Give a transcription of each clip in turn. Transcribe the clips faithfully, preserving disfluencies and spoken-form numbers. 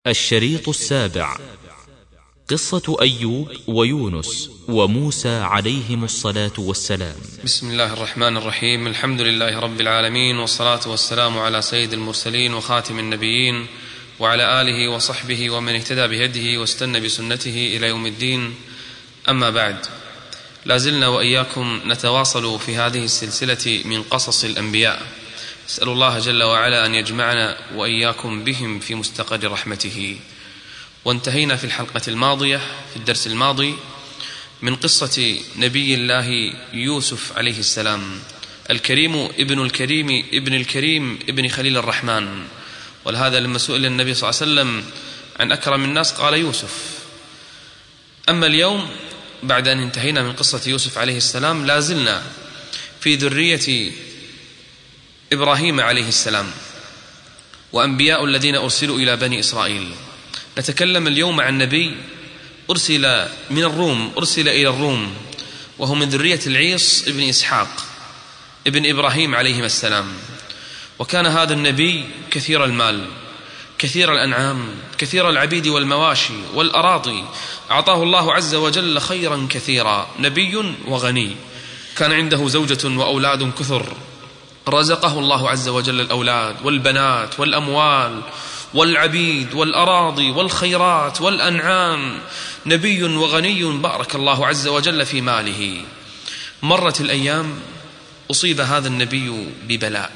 الشريط السابع: قصة أيوب ويونس وموسى عليهم الصلاة والسلام. بسم الله الرحمن الرحيم. الحمد لله رب العالمين، والصلاة والسلام على سيد المرسلين وخاتم النبيين وعلى آله وصحبه ومن اهتدى بهديه واستنى بسنته إلى يوم الدين. أما بعد، لازلنا وإياكم نتواصل في هذه السلسلة من قصص الأنبياء. أسأل الله جل وعلا أن يجمعنا وإياكم بهم في مستقر رحمته. وانتهينا في الحلقة الماضية في الدرس الماضي من قصة نبي الله يوسف عليه السلام، الكريم ابن الكريم ابن الكريم ابن خليل الرحمن. ولهذا لما سئل النبي صلى الله عليه وسلم عن أكرم الناس قال يوسف. أما اليوم بعد أن انتهينا من قصة يوسف عليه السلام، لازلنا في ذرية إبراهيم عليه السلام وأنبياء الذين أرسلوا إلى بني إسرائيل. نتكلم اليوم عن نبي أرسل من الروم أرسل إلى الروم، وهو من ذرية العيص ابن إسحاق ابن إبراهيم عليهما السلام. وكان هذا النبي كثير المال، كثير الأنعام، كثير العبيد والمواشي والأراضي. أعطاه الله عز وجل خيرا كثيرا، نبي وغني. كان عنده زوجة وأولاد كثر، رزقه الله عز وجل الأولاد والبنات والأموال والعبيد والأراضي والخيرات والأنعام. نبي وغني بارك الله عز وجل في ماله. مرت الأيام، أصيب هذا النبي ببلاء،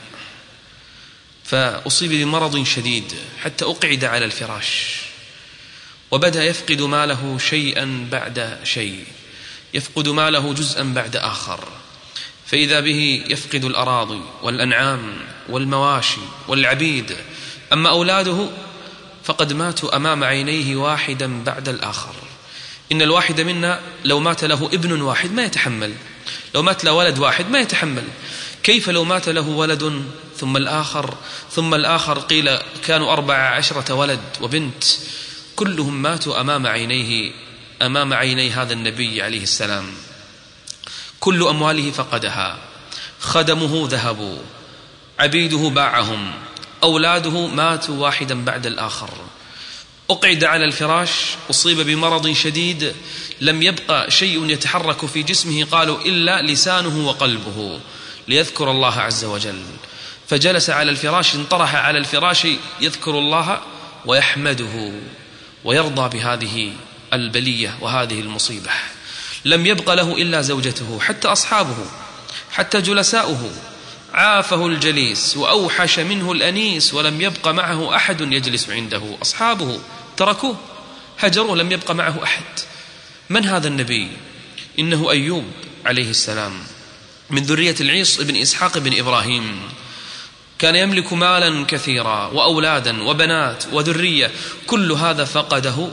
فأصيب بمرض شديد حتى أقعد على الفراش، وبدأ يفقد ماله شيئا بعد شيء، يفقد ماله جزءا بعد آخر. فإذا به يفقد الأراضي والأنعام والمواشي والعبيد. أما أولاده فقد ماتوا أمام عينيه واحدا بعد الآخر. إن الواحد منا لو مات له ابن واحد ما يتحمل، لو مات له ولد واحد ما يتحمل، كيف لو مات له ولد ثم الآخر ثم الآخر؟ قيل كانوا أربع عشرة ولد وبنت، كلهم ماتوا أمام عينيه أمام عيني هذا النبي عليه السلام. كل أمواله فقدها، خدمه ذهبوا، عبيده باعهم، أولاده ماتوا واحدا بعد الآخر. أقعد على الفراش، أصيب بمرض شديد، لم يبقى شيء يتحرك في جسمه قالوا إلا لسانه وقلبه ليذكر الله عز وجل. فجلس على الفراش، انطرح على الفراش يذكر الله ويحمده ويرضى بهذه البلية وهذه المصيبة. لم يبق له إلا زوجته، حتى أصحابه حتى جلساؤه عافه الجليس وأوحش منه الأنيس، ولم يبق معه أحد يجلس عنده. أصحابه تركوه، هجروه، لم يبق معه أحد. من هذا النبي؟ إنه أيوب عليه السلام من ذرية العيص ابن إسحاق بن إبراهيم. كان يملك مالا كثيرا وأولادا وبنات وذرية، كل هذا فقده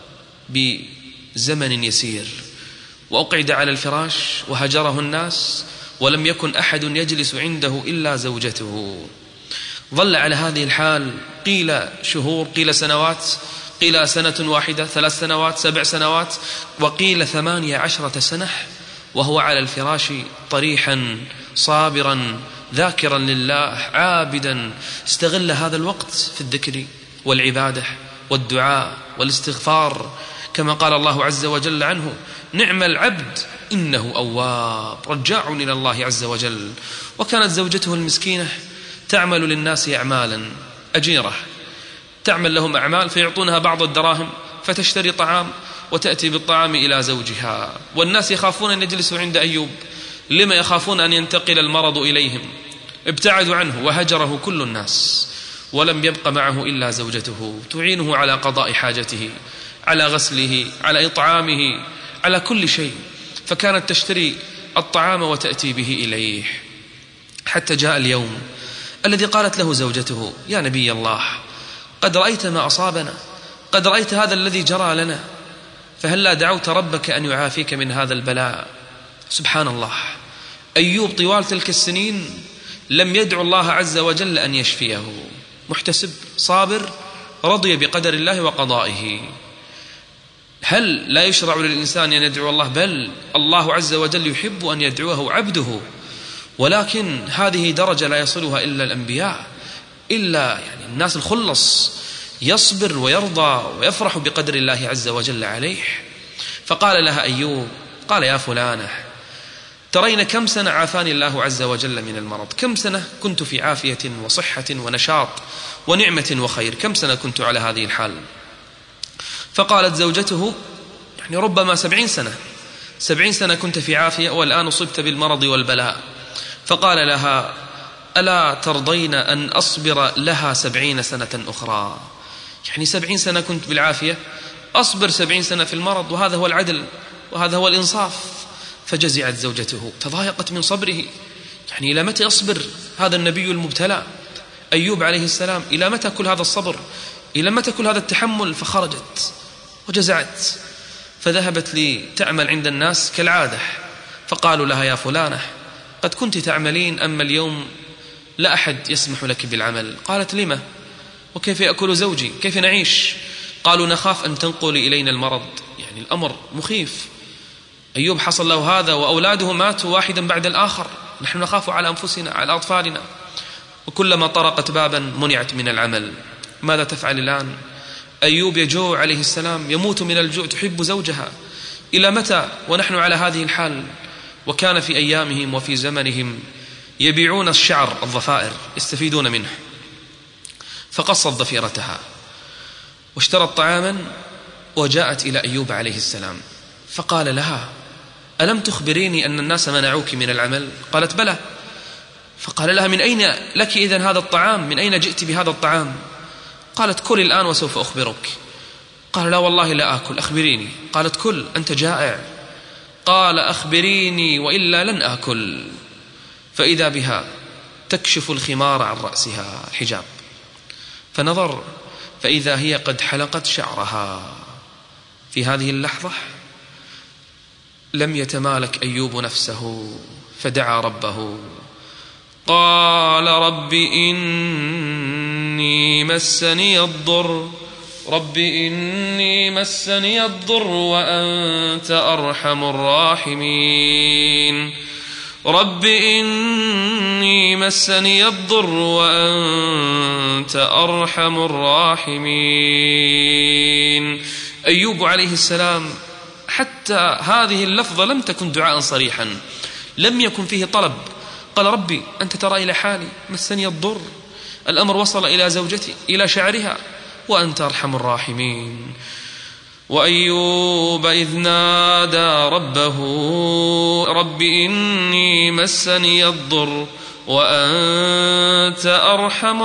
بزمن يسير. وأقعد على الفراش وهجره الناس، ولم يكن أحد يجلس عنده إلا زوجته. ظل على هذه الحال قيل شهور، قيل سنوات، قيل سنة واحدة، ثلاث سنوات، سبع سنوات، وقيل ثمانية عشرة سنة، وهو على الفراش طريحا صابرا ذاكرا لله عابدا. استغل هذا الوقت في الذكر والعبادة والدعاء والاستغفار، كما قال الله عز وجل عنه: نعم العبد إنه أواب، رجاع إلى الله عز وجل. وكانت زوجته المسكينة تعمل للناس أعمالا، أجيرة، تعمل لهم أعمال فيعطونها بعض الدراهم فتشتري طعام وتأتي بالطعام إلى زوجها. والناس يخافون أن يجلسوا عند أيوب، لما يخافون أن ينتقل المرض إليهم، ابتعدوا عنه وهجره كل الناس، ولم يبق معه إلا زوجته تعينه على قضاء حاجته، على غسله، على إطعامه، على كل شيء. فكانت تشتري الطعام وتأتي به إليه. حتى جاء اليوم الذي قالت له زوجته: يا نبي الله، قد رأيت ما أصابنا، قد رأيت هذا الذي جرى لنا، فهل لا دعوت ربك أن يعافيك من هذا البلاء؟ سبحان الله، أيوب طوال تلك السنين لم يدعو الله عز وجل أن يشفيه، محتسب صابر رضي بقدر الله وقضائه. هل لا يشرع للإنسان أن يدعو الله؟ بل الله عز وجل يحب أن يدعوه عبده، ولكن هذه درجة لا يصلها إلا الأنبياء، إلا يعني الناس الخلص يصبر ويرضى ويفرح بقدر الله عز وجل عليه. فقال لها أيوب، قال يا فلانة ترين كم سنة عافاني الله عز وجل من المرض، كم سنة كنت في عافية وصحة ونشاط ونعمة وخير، كم سنة كنت على هذه الحال. فقالت زوجته يعني ربما سبعين سنة، سبعين سنة كنت في عافية والآن أصبت بالمرض والبلاء. فقال لها ألا ترضين أن أصبر لها سبعين سنة أخرى؟ يعني سبعين سنة كنت بالعافية، أصبر سبعين سنة في المرض، وهذا هو العدل وهذا هو الإنصاف. فجزعت زوجته، تضايقت من صبره. يعني إلى متى يصبر هذا النبي المبتلى أيوب عليه السلام؟ إلى متى كل هذا الصبر؟ إلى متى كل هذا التحمل؟ فخرجت وجزعت، فذهبت لتعمل عند الناس كالعادة. فقالوا لها يا فلانة قد كنت تعملين، أما اليوم لا أحد يسمح لك بالعمل. قالت لما؟ وكيف يأكل زوجي؟ كيف نعيش؟ قالوا نخاف أن تنقلي إلينا المرض. يعني الأمر مخيف، أيوب حصل له هذا وأولاده ماتوا واحدا بعد الآخر، نحن نخاف على أنفسنا على أطفالنا، وكلما طرقت بابا منعت من العمل. ماذا تفعل الآن؟ أيوب يجوع عليه السلام، يموت من الجوع، تحب زوجها. إلى متى ونحن على هذه الحال؟ وكان في أيامهم وفي زمنهم يبيعون الشعر الضفائر يستفيدون منه. فقصت ضفيرتها واشترت طعاما وجاءت إلى أيوب عليه السلام، فقال لها ألم تخبريني أن الناس منعوك من العمل؟ قالت بلى. فقال لها من أين لك إذن هذا الطعام؟ من أين جئت بهذا الطعام؟ قالت كل الآن وسوف أخبرك. قال لا والله لا آكل، أخبريني. قالت كل أنت جائع. قال أخبريني وإلا لن آكل. فإذا بها تكشف الخمار عن رأسها، حجاب، فنظر فإذا هي قد حلقت شعرها. في هذه اللحظة لم يتمالك أيوب نفسه فدعا ربه، قال رب إني مسني الضر رب إني مسني الضر وأنت أرحم الراحمين رب إني مسني الضر وأنت أرحم الراحمين. أيوب عليه السلام حتى هذه اللفظة لم تكن دعاء صريحا، لم يكن فيه طلب. قال ربي أنت ترى إلى حالي، مسني الضر، الأمر وصل إلى زوجتي إلى شعرها، وأنت أرحم الراحمين. وأيوب إذ نادى ربه رب إني مسني الضر وأنت أرحم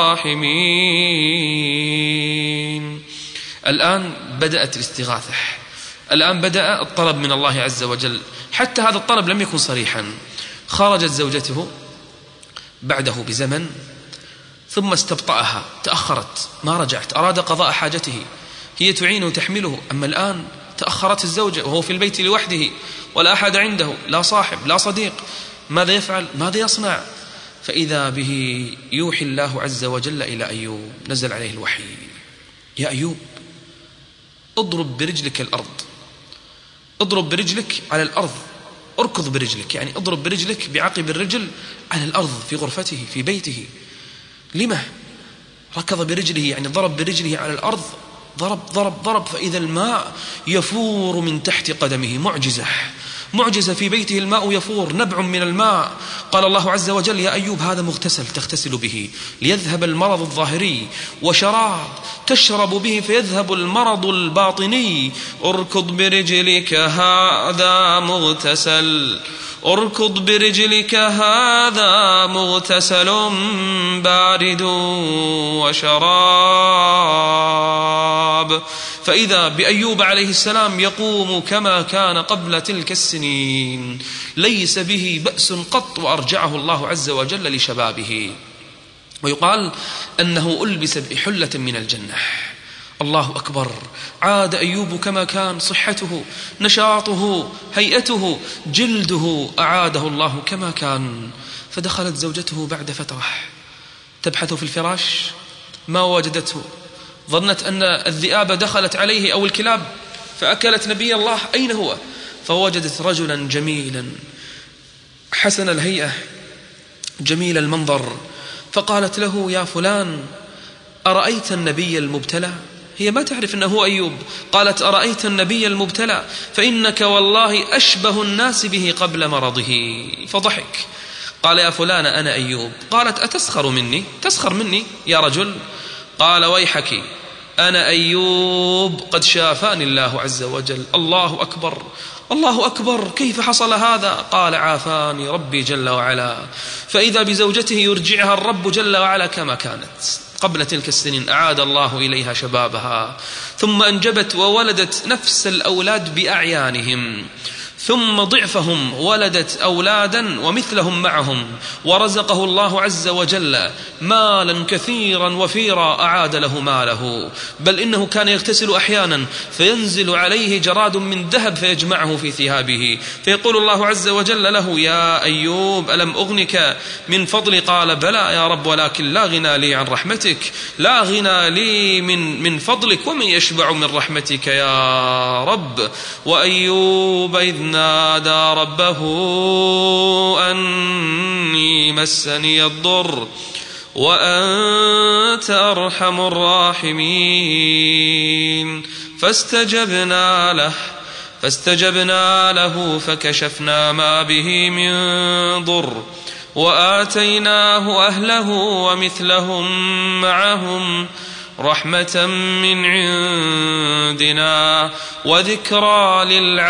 الراحمين. الآن بدأت الاستغاثة، الآن بدأ الطلب من الله عز وجل، حتى هذا الطلب لم يكن صريحا. خرجت زوجته بعده بزمن ثم استبطأها، تأخرت ما رجعت، أراد قضاء حاجته، هي تعينه وتحمله، أما الآن تأخرت الزوجة وهو في البيت لوحده ولا أحد عنده، لا صاحب لا صديق. ماذا يفعل؟ ماذا يصنع؟ فإذا به يوحي الله عز وجل إلى أيوب، نزل عليه الوحي، يا أيوب اضرب برجلك الأرض، اضرب برجلك على الأرض، اركض برجلك، يعني اضرب برجلك بعقب الرجل على الأرض في غرفته في بيته. لما ركض برجله؟ يعني ضرب برجله على الأرض، ضرب ضرب ضرب، فإذا الماء يفور من تحت قدمه. معجزة معجزة، في بيته الماء يفور، نبع من الماء. قال الله عز وجل يا أيوب هذا مغتسل تغتسل به ليذهب المرض الظاهري، وشراب تشرب به فيذهب المرض الباطني. اركض برجلك هذا مغتسل اركض برجلك هذا مغتسل بارد وشراب. فإذا بأيوب عليه السلام يقوم كما كان قبل تلك السنين، ليس به بأس قط، وأرجعه الله عز وجل لشبابه. ويقال أنه ألبس بحلة من الجنة. الله أكبر، عاد أيوب كما كان، صحته نشاطه هيئته جلده أعاده الله كما كان. فدخلت زوجته بعد فترة تبحث في الفراش ما وجدته، ظنت أن الذئاب دخلت عليه أو الكلاب فأكلت نبي الله، أين هو؟ فوجدت رجلا جميلا حسن الهيئة جميل المنظر، فقالت له يا فلان أرأيت النبي المبتلى؟ هي ما تعرف أنه هو أيوب. قالت أرأيت النبي المبتلى فإنك والله أشبه الناس به قبل مرضه. فضحك. قال يا فلان أنا أيوب. قالت أتسخر مني؟ تسخر مني يا رجل؟ قال ويحك أنا أيوب قد شافاني الله عز وجل. الله أكبر الله أكبر، كيف حصل هذا؟ قال عافاني ربي جل وعلا. فإذا بزوجته يرجعها الرب جل وعلا كما كانت قبل تلك السنين، أعاد الله إليها شبابها، ثم أنجبت وولدت نفس الأولاد بأعيانهم، ثم ضعفهم ولدت أولادا ومثلهم معهم، ورزقه الله عز وجل مالا كثيرا وفيرا أعاد له ماله، بل إنه كان يغتسل أحيانا فينزل عليه جراد من ذهب فيجمعه في ثيابه، فيقول الله عز وجل له يا أيوب ألم أغنك من فضلي؟ قال بلى يا رب ولكن لا غنى لي عن رحمتك، لا غنى لي من, من فضلك، ومن يشبع من رحمتك يا رب. وأيوب إذ نادى ربه أني مسني الضر وأنت أرحم الراحمين فاستجبنا له فاستجبنا له فكشفنا ما به من ضر وآتيناه أهله ومثلهم معهم رحمة من عندنا وذكرى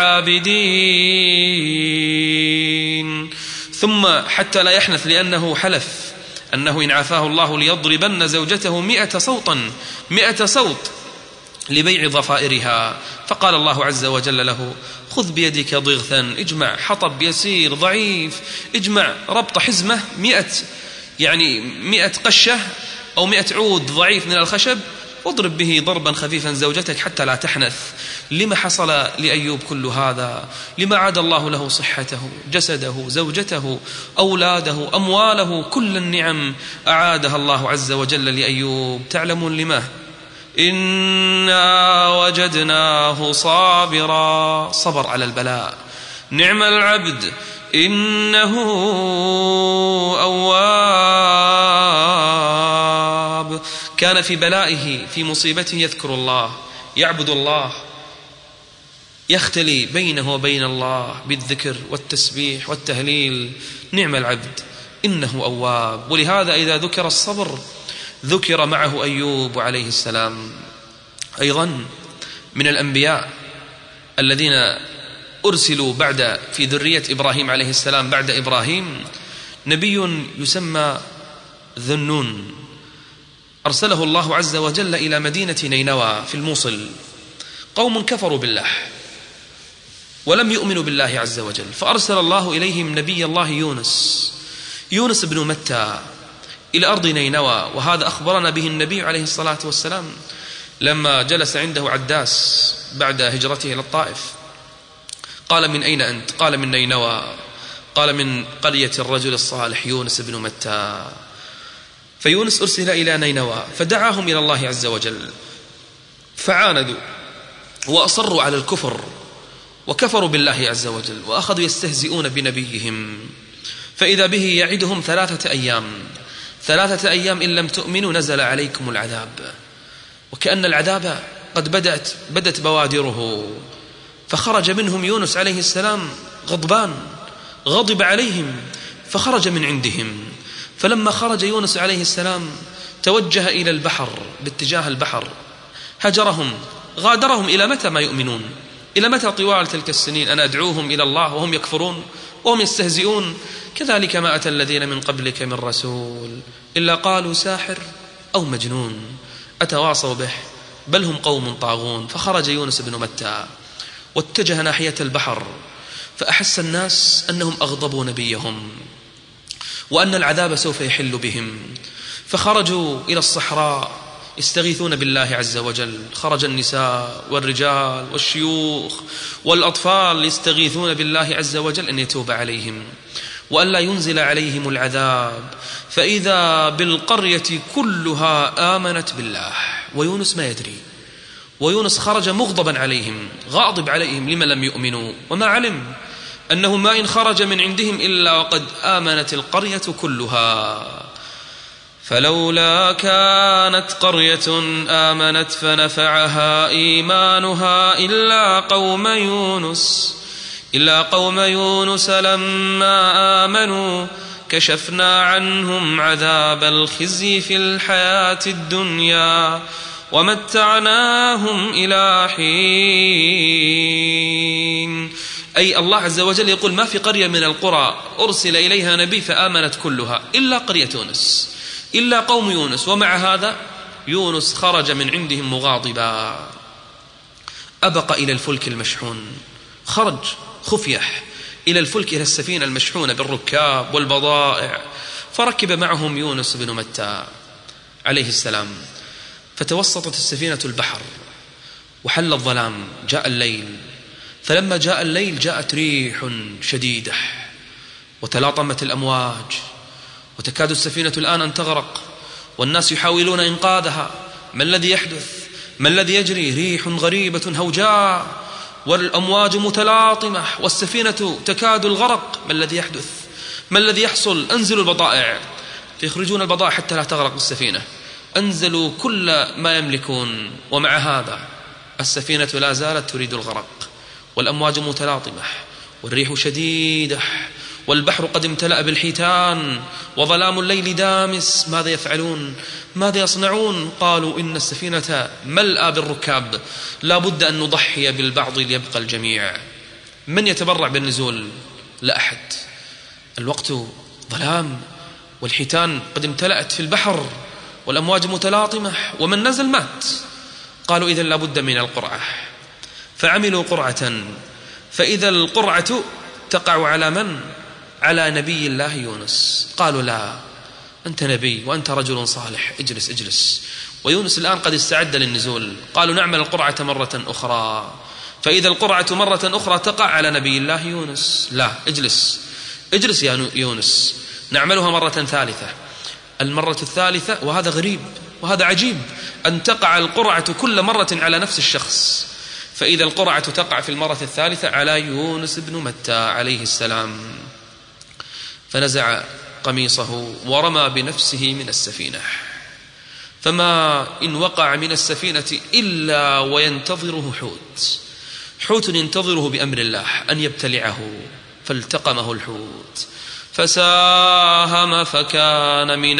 للعابدين. ثم حتى لا يحنث، لأنه حلف أنه إن عافاه الله ليضربن زوجته مئة صوتا مئة صوت لبيع ضفائرها، فقال الله عز وجل له خذ بيدك ضغثا، اجمع حطب يسير ضعيف، اجمع ربط حزمة مئة يعني مئة قشة أو مئة عود ضعيف من الخشب، واضرب به ضربا خفيفا زوجتك حتى لا تحنث. لما حصل لأيوب كل هذا؟ لما عاد الله له صحته، جسده، زوجته، أولاده، أمواله، كل النعم أعادها الله عز وجل لأيوب. تعلمون لما؟ إنا وجدناه صابرا، صبر على البلاء، نعم العبد إنه أواب. كان في بلائه في مصيبته يذكر الله، يعبد الله، يختلي بينه وبين الله بالذكر والتسبيح والتهليل. نعم العبد إنه أواب. ولهذا إذا ذكر الصبر ذكر معه أيوب عليه السلام. أيضا من الأنبياء الذين أرسلوا بعد في ذرية إبراهيم عليه السلام بعد إبراهيم نبي يسمى ذنون، أرسله الله عز وجل إلى مدينة نينوى في الموصل. قوم كفروا بالله ولم يؤمنوا بالله عز وجل، فأرسل الله إليهم نبي الله يونس يونس بن متى إلى أرض نينوى. وهذا أخبرنا به النبي عليه الصلاة والسلام لما جلس عنده عداس بعد هجرته إلى الطائف. قال من أين أنت؟ قال من نينوى. قال من قرية الرجل الصالح يونس بن متى. فيونس أرسل إلى نينوى فدعاهم إلى الله عز وجل، فعاندوا وأصروا على الكفر وكفروا بالله عز وجل وأخذوا يستهزئون بنبيهم. فإذا به يعدهم ثلاثة أيام ثلاثة أيام إن لم تؤمنوا نزل عليكم العذاب. وكأن العذاب قد بدأت بدت بوادره. فخرج منهم يونس عليه السلام غضبان، غضب عليهم فخرج من عندهم. فلما خرج يونس عليه السلام توجه إلى البحر باتجاه البحر، هجرهم، غادرهم. إلى متى ما يؤمنون؟ إلى متى طوال تلك السنين أنا أدعوهم إلى الله وهم يكفرون وهم يستهزئون؟ كذلك ما أتى الذين من قبلك من رسول إلا قالوا ساحر أو مجنون أتواصوا به بل هم قوم طاغون. فخرج يونس بن متى واتجه ناحية البحر، فأحس الناس أنهم أغضبوا نبيهم وأن العذاب سوف يحل بهم، فخرجوا إلى الصحراء يستغيثون بالله عز وجل. خرج النساء والرجال والشيوخ والأطفال يستغيثون بالله عز وجل أن يتوب عليهم وأن لا ينزل عليهم العذاب. فإذا بالقرية كلها آمنت بالله ويونس ما يدري. ويونس خرج مغضبا عليهم، غاضب عليهم لما لم يؤمنوا، وما علم أنه ما إن خرج من عندهم إلا وقد آمنت القرية كلها. فلولا كانت قرية آمنت فنفعها إيمانها إلا قوم يونس إلا قوم يونس لما آمنوا كشفنا عنهم عذاب الخزي في الحياة الدنيا ومتعناهم إلى حين. أي الله عز وجل يقول ما في قرية من القرى أرسل إليها نبي فآمنت كلها إلا قرية يونس، إلا قوم يونس. ومع هذا يونس خرج من عندهم مغاضبا، أبق إلى الفلك المشحون، خرج خفيح إلى الفلك، إلى السفينة المشحونة بالركاب والبضائع، فركب معهم يونس بن متى عليه السلام، فتوسطت السفينة البحر وحل الظلام، جاء الليل. فلما جاء الليل جاءت ريح شديدة وتلاطمت الأمواج، وتكاد السفينة الآن أن تغرق، والناس يحاولون إنقاذها. ما الذي يحدث؟ ما الذي يجري؟ ريح غريبة هوجاء والأمواج متلاطمة والسفينة تكاد الغرق. ما الذي يحدث؟ ما الذي يحصل؟ أنزلوا البضائع، فيخرجون البضائع حتى لا تغرق السفينة، أنزلوا كل ما يملكون. ومع هذا السفينة لا زالت تريد الغرق، والأمواج متلاطمة والريح شديدة والبحر قد امتلأ بالحيتان وظلام الليل دامس. ماذا يفعلون؟ ماذا يصنعون؟ قالوا إن السفينة ملأى بالركاب، لا بد أن نضحي بالبعض ليبقى الجميع. من يتبرع بالنزول؟ لا أحد. الوقت ظلام والحيتان قد امتلأت في البحر والأمواج متلاطمة، ومن نزل مات. قالوا إذن لا بد من القرعة، فعملوا قرعة، فإذا القرعة تقع على من؟ على نبي الله يونس. قالوا لا، أنت نبي وأنت رجل صالح، اجلس اجلس. ويونس الآن قد استعد للنزول. قالوا نعمل القرعة مرة أخرى، فإذا القرعة مرة أخرى تقع على نبي الله يونس. لا، اجلس اجلس يا يونس، نعملها مرة ثالثة. المرة الثالثة، وهذا غريب وهذا عجيب، أن تقع القرعة كل مرة على نفس الشخص، فإذا القرعة تقع في المرة الثالثة على يونس بن متى عليه السلام. فنزع قميصه ورمى بنفسه من السفينة، فما إن وقع من السفينة إلا وينتظره حوت، حوت ينتظره بأمر الله أن يبتلعه، فالتقمه الحوت فساهم فكان من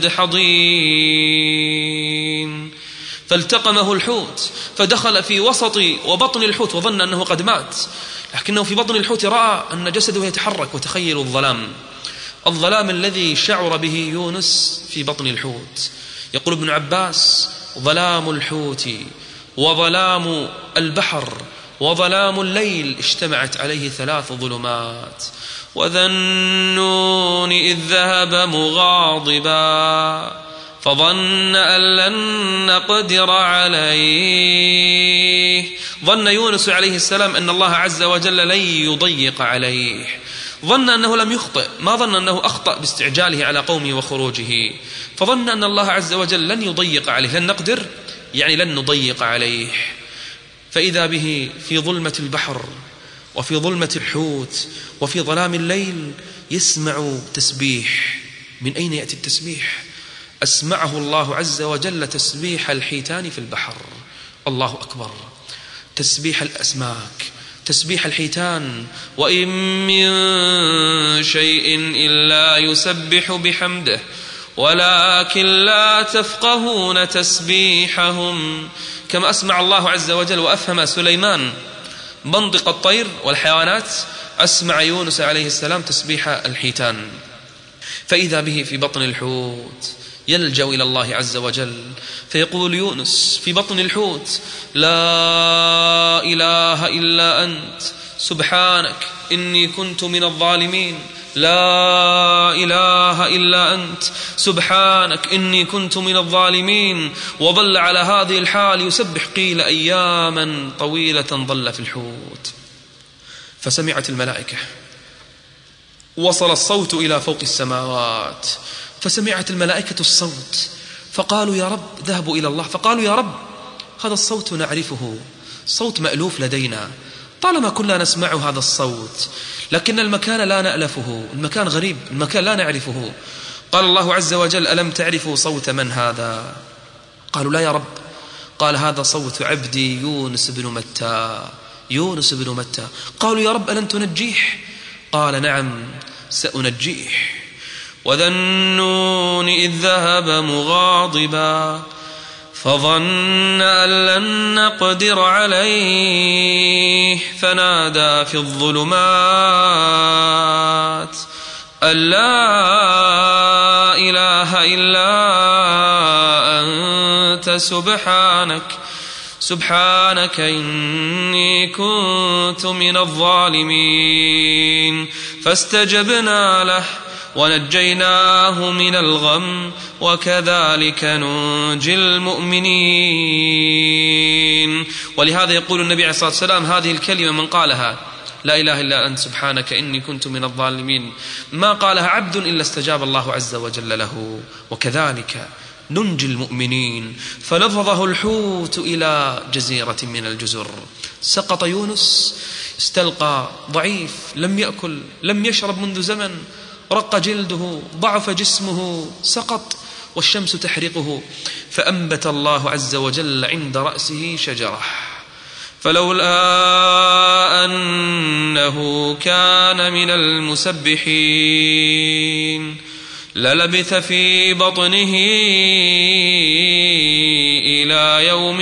المدحضين. فالتقمه الحوت فدخل في وسط وبطن الحوت وظن أنه قد مات، لكنه في بطن الحوت رأى أن جسده يتحرك، وتخيلوا الظلام، الظلام الذي شعر به يونس في بطن الحوت. يقول ابن عباس: ظلام الحوت وظلام البحر وظلام الليل اجتمعت عليه ثلاث ظلمات. وذا النون إذ ذهب مغاضبا فظن أن لن نقدر عليه. ظن يونس عليه السلام أن الله عز وجل لن يضيق عليه، ظن أنه لم يخطئ، ما ظن أنه أخطأ باستعجاله على قومه وخروجه، فظن أن الله عز وجل لن يضيق عليه، لن نقدر يعني لن نضيق عليه. فإذا به في ظلمة البحر وفي ظلمة الحوت وفي ظلام الليل يسمع تسبيح. من أين يأتي التسبيح؟ أسمعه الله عز وجل تسبيح الحيتان في البحر. الله أكبر. تسبيح الأسماك، تسبيح الحيتان. وإن من شيء إلا يسبح بحمده ولكن لا تفقهون تسبيحهم. كما أسمع الله عز وجل وأفهم سليمان منطق الطير والحيوانات، أسمع يونس عليه السلام تسبيح الحيتان. فإذا به في بطن الحوت يلجأ إلى الله عز وجل، فيقول يونس في بطن الحوت: لا إله إلا أنت سبحانك إني كنت من الظالمين، لا إله إلا أنت سبحانك إني كنت من الظالمين. وظل على هذه الحال يسبح قيل أياما طويلة ظل في الحوت. فسمعت الملائكة، وصل الصوت إلى فوق السماوات، فسمعت الملائكة الصوت فقالوا يا رب، ذهبوا إلى الله فقالوا يا رب هذا الصوت نعرفه، صوت مألوف لدينا، طالما كنا نسمع هذا الصوت، لكن المكان لا نألفه، المكان غريب، المكان لا نعرفه. قال الله عز وجل: ألم تعرفوا صوت من هذا؟ قالوا: لا يا رب. قال: هذا صوت عبدي يونس بن متى، يونس بن متى. قالوا: يا رب ألن تنجيه؟ قال: نعم سأنجيه. وذا النون إذ ذهب مغاضبا فظن أن لن نقدر عليه فنادى في الظلمات أن لا إله إلا أنت سبحانك سبحانك إني كنت من الظالمين. فاستجبنا له ونجيناه من الغم وكذلك ننجي المؤمنين. ولهذا يقول النبي عليه الصلاة والسلام: هذه الكلمة من قالها، لا إله إلا أنت سبحانك إني كنت من الظالمين، ما قالها عبد إلا استجاب الله عز وجل له، وكذلك ننجي المؤمنين. فلفظه الحوت إلى جزيرة من الجزر. سقط يونس، استلقى ضعيف، لم يأكل لم يشرب منذ زمن، رق جلده، ضعف جسمه، سقط والشمس تحرقه. فأنبت الله عز وجل عند رأسه شجرة، فلولا أنه كان من المسبحين للبث في بطنه إلى يوم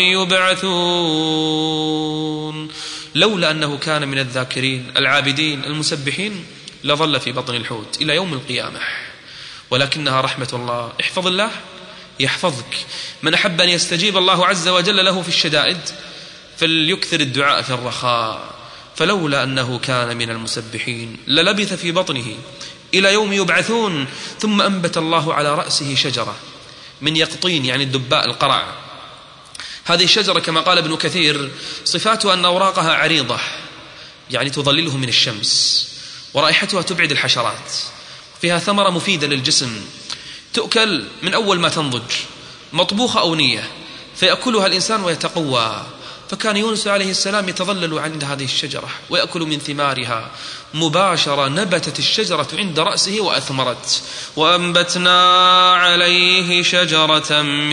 يبعثون. لولا أنه كان من الذاكرين العابدين المسبحين لظل في بطن الحوت إلى يوم القيامة، ولكنها رحمة الله. احفظ الله يحفظك. من أحب أن يستجيب الله عز وجل له في الشدائد فليكثر الدعاء في الرخاء. فلولا أنه كان من المسبحين للبث في بطنه إلى يوم يبعثون. ثم أنبت الله على رأسه شجرة من يقطين، يعني الدباء القرع. هذه الشجرة كما قال ابن كثير صفاتها أن أوراقها عريضة، يعني تظلله من الشمس، ورائحتها تبعد الحشرات، فيها ثمرة مفيدة للجسم، تؤكل من أول ما تنضج، مطبوخة أو نية، فيأكلها الإنسان ويتقوى. فكان يونس عليه السلام يتظلل عند هذه الشجرة ويأكل من ثمارها. مباشرة نبتت الشجرة عند رأسه وأثمرت. وأنبتنا عليه شجرة من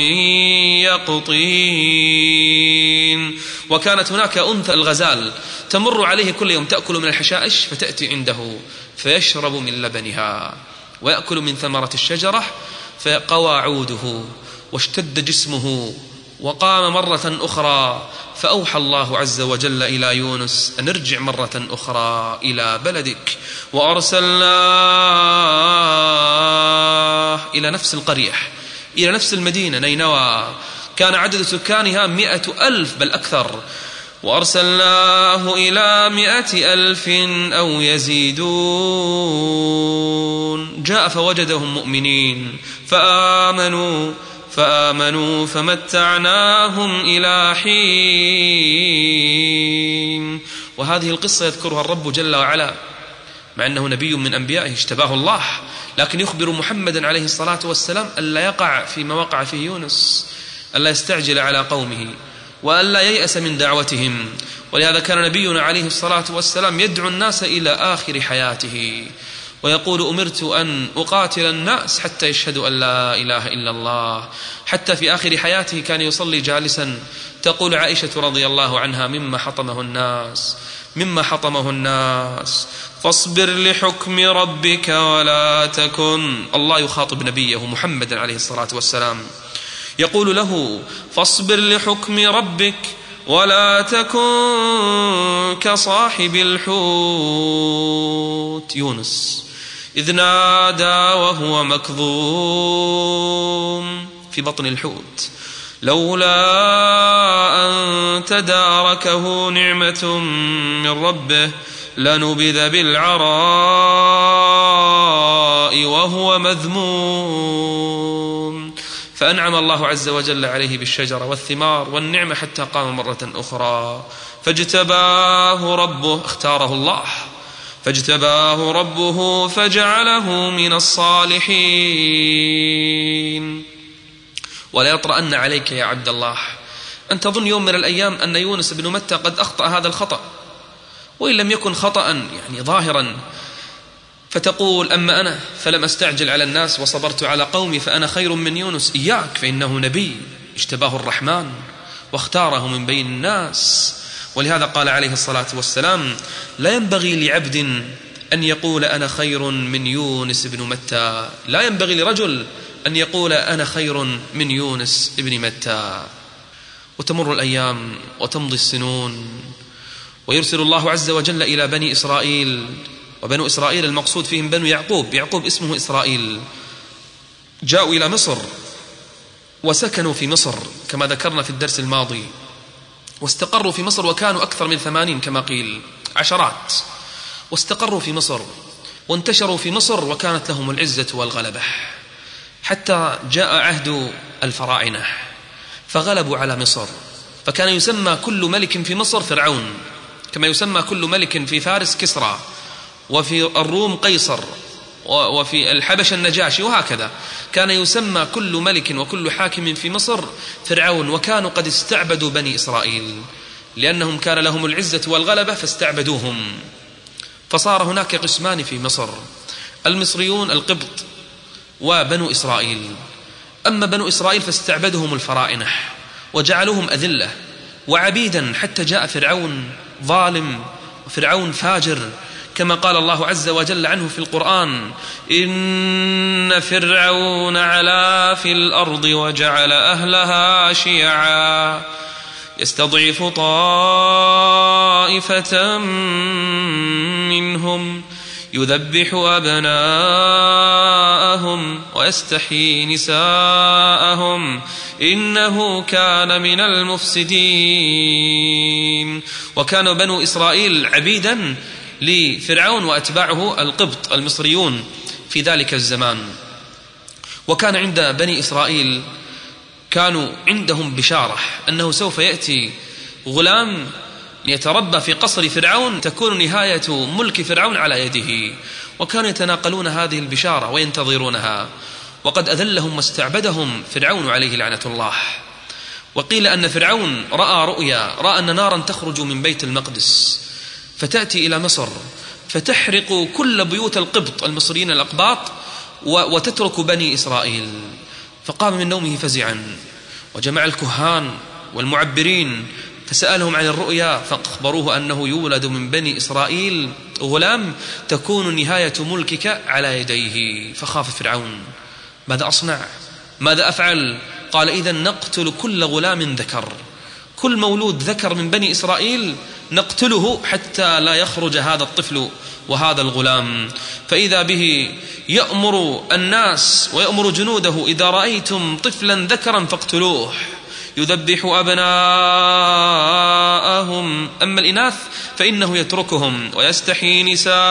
يقطين. وكانت هناك أنثى الغزال تمر عليه كل يوم تأكل من الحشائش، فتأتي عنده فيشرب من لبنها ويأكل من ثمرة الشجرة، فقوى عوده واشتد جسمه وقام مرة أخرى. فأوحى الله عز وجل إلى يونس أن ارجع مرة أخرى إلى بلدك، وأرسلناه إلى نفس القرية، إلى نفس المدينة نينوى، كان عدد سكانها مئة ألف بل أكثر. وأرسلناه إلى مئة ألف أو يزيدون. جاء فوجدهم مؤمنين فآمنوا فآمنوا فمتعناهم إلى حين. وهذه القصة يذكرها الرب جل وعلا، مع أنه نبي من أنبيائه اجتباه الله، لكن يخبر محمدا عليه الصلاة والسلام ألا يقع فيما وقع فيه يونس، ألا يستعجل على قومه، وألا ييأس من دعوتهم. ولهذا كان نبينا عليه الصلاة والسلام يدعو الناس إلى آخر حياته، ويقول: أمرت أن أقاتل الناس حتى يشهدوا أن لا إله إلا الله. حتى في آخر حياته كان يصلي جالسا. تقول عائشة رضي الله عنها: مما حطمه الناس مما حطمه الناس فاصبر لحكم ربك ولا تكن. الله يخاطب نبيه محمد عليه الصلاة والسلام، يقول له: فاصبر لحكم ربك ولا تكن كصاحب الحوت يونس إذ نادى وهو مكظوم في بطن الحوت، لولا أن تداركه نعمة من ربه لنبذ بالعراء وهو مذموم. فأنعم الله عز وجل عليه بالشجرة والثمار والنعمة حتى قام مرة أخرى، فاجتباه ربه، اختاره الله، فاجتباه ربه فجعله من الصالحين. ولا يطرأن عليك يا عبد الله أن تظن يوم من الأيام أن يونس بن متى قد أخطأ هذا الخطأ، وإن لم يكن خطأ يعني ظاهرا، فتقول أما أنا فلم أستعجل على الناس وصبرت على قومي فأنا خير من يونس. إياك، فإنه نبي اجتباه الرحمن واختاره من بين الناس. ولهذا قال عليه الصلاة والسلام: لا ينبغي لعبد أن يقول أنا خير من يونس بن متى. لا ينبغي لرجل أن يقول أنا خير من يونس بن متى. وتمر الأيام وتمضي السنون، ويرسل الله عز وجل إلى بني إسرائيل، وبنو إسرائيل المقصود فيهم بنو يعقوب، يعقوب اسمه إسرائيل، جاءوا إلى مصر وسكنوا في مصر كما ذكرنا في الدرس الماضي، واستقروا في مصر، وكانوا أكثر من ثمانين كما قيل، عشرات، واستقروا في مصر وانتشروا في مصر، وكانت لهم العزة والغلبة، حتى جاء عهد الفراعنة فغلبوا على مصر، فكان يسمى كل ملك في مصر فرعون، كما يسمى كل ملك في فارس كسرى، وفي الروم قيصر، وفي الحبشة النجاشي، وهكذا كان يسمى كل ملك وكل حاكم في مصر فرعون. وكانوا قد استعبدوا بني إسرائيل لأنهم كان لهم العزة والغلبة فاستعبدوهم، فصار هناك قسمان في مصر: المصريون القبط وبنو إسرائيل. أما بنو إسرائيل فاستعبدهم الفراعنة وجعلوهم أذلة وعبيدا، حتى جاء فرعون ظالم وفرعون فاجر، كما قال الله عز وجل عنه في القرآن: إن فرعون علا في الأرض وجعل أهلها شيعا يستضعف طائفة منهم يذبح أبناءهم ويستحيي نساءهم إنه كان من المفسدين. وكان بنو إسرائيل عبيدا لفرعون وأتباعه القبط المصريون في ذلك الزمان. وكان عند بني إسرائيل كانوا عندهم بشارة أنه سوف يأتي غلام يتربى في قصر فرعون تكون نهاية ملك فرعون على يده، وكانوا يتناقلون هذه البشارة وينتظرونها. وقد أذلهم واستعبدهم فرعون عليه لعنة الله. وقيل أن فرعون رأى رؤيا، رأى أن نارا تخرج من بيت المقدس فتأتي إلى مصر فتحرق كل بيوت القبط المصريين الأقباط وتترك بني إسرائيل. فقام من نومه فزعا وجمع الكهان والمعبرين فسألهم عن الرؤيا، فأخبروه أنه يولد من بني إسرائيل غلام تكون نهاية ملكك على يديه. فخاف فرعون: ماذا أصنع؟ ماذا أفعل؟ قال: إذن نقتل كل غلام ذكر، كل مولود ذكر من بني إسرائيل نقتله حتى لا يخرج هذا الطفل وهذا الغلام. فإذا به يأمر الناس ويأمر جنوده: إذا رأيتم طفلا ذكرا فاقتلوه يذبح أبناءهم، أما الإناث فإنه يتركهم ويستحيي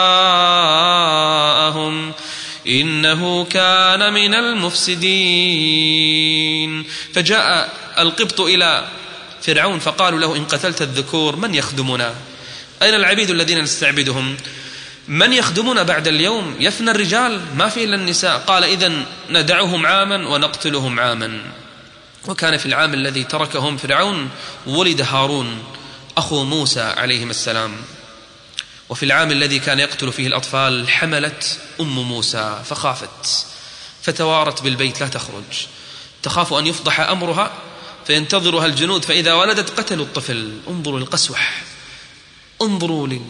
نساءهم إنه كان من المفسدين. فجاء القبط إلى فرعون فقالوا له: إن قتلت الذكور من يخدمنا؟ أين العبيد الذين نستعبدهم؟ من يخدمنا بعد اليوم؟ يفنى الرجال، ما في إلا النساء. قال: إذن ندعهم عاما ونقتلهم عاما. وكان في العام الذي تركهم فرعون ولد هارون أخو موسى عليهم السلام. وفي العام الذي كان يقتل فيه الأطفال حملت أم موسى فخافت فتوارت بالبيت لا تخرج، تخاف أن يفضح أمرها فينتظرها الجنود، فإذا ولدت قتلوا الطفل. انظروا للقسوح، انظروا لل...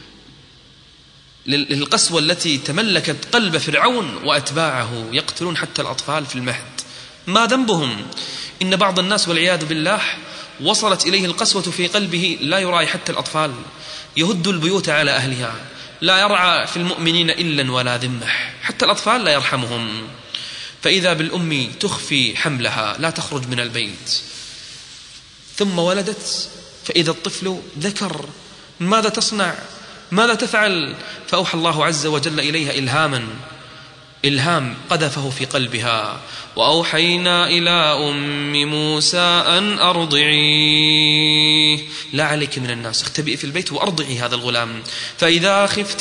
للقسوة التي تملكت قلب فرعون وأتباعه، يقتلون حتى الأطفال في المهد. ما ذنبهم؟ إن بعض الناس والعياذ بالله وصلت إليه القسوة في قلبه لا يراعي حتى الأطفال، يهد البيوت على أهلها، لا يرعى في المؤمنين إلا ولا ذمة، حتى الأطفال لا يرحمهم. فإذا بالأم تخفي حملها لا تخرج من البيت، ثم ولدت فإذا الطفل ذكر، ماذا تصنع؟ ماذا تفعل؟ فأوحى الله عز وجل إليها إلهاما، إلهام قذفه في قلبها: وأوحينا إلى أم موسى أن أرضعيه، لا عليك من الناس، اختبئي في البيت وأرضعي هذا الغلام، فإذا خفت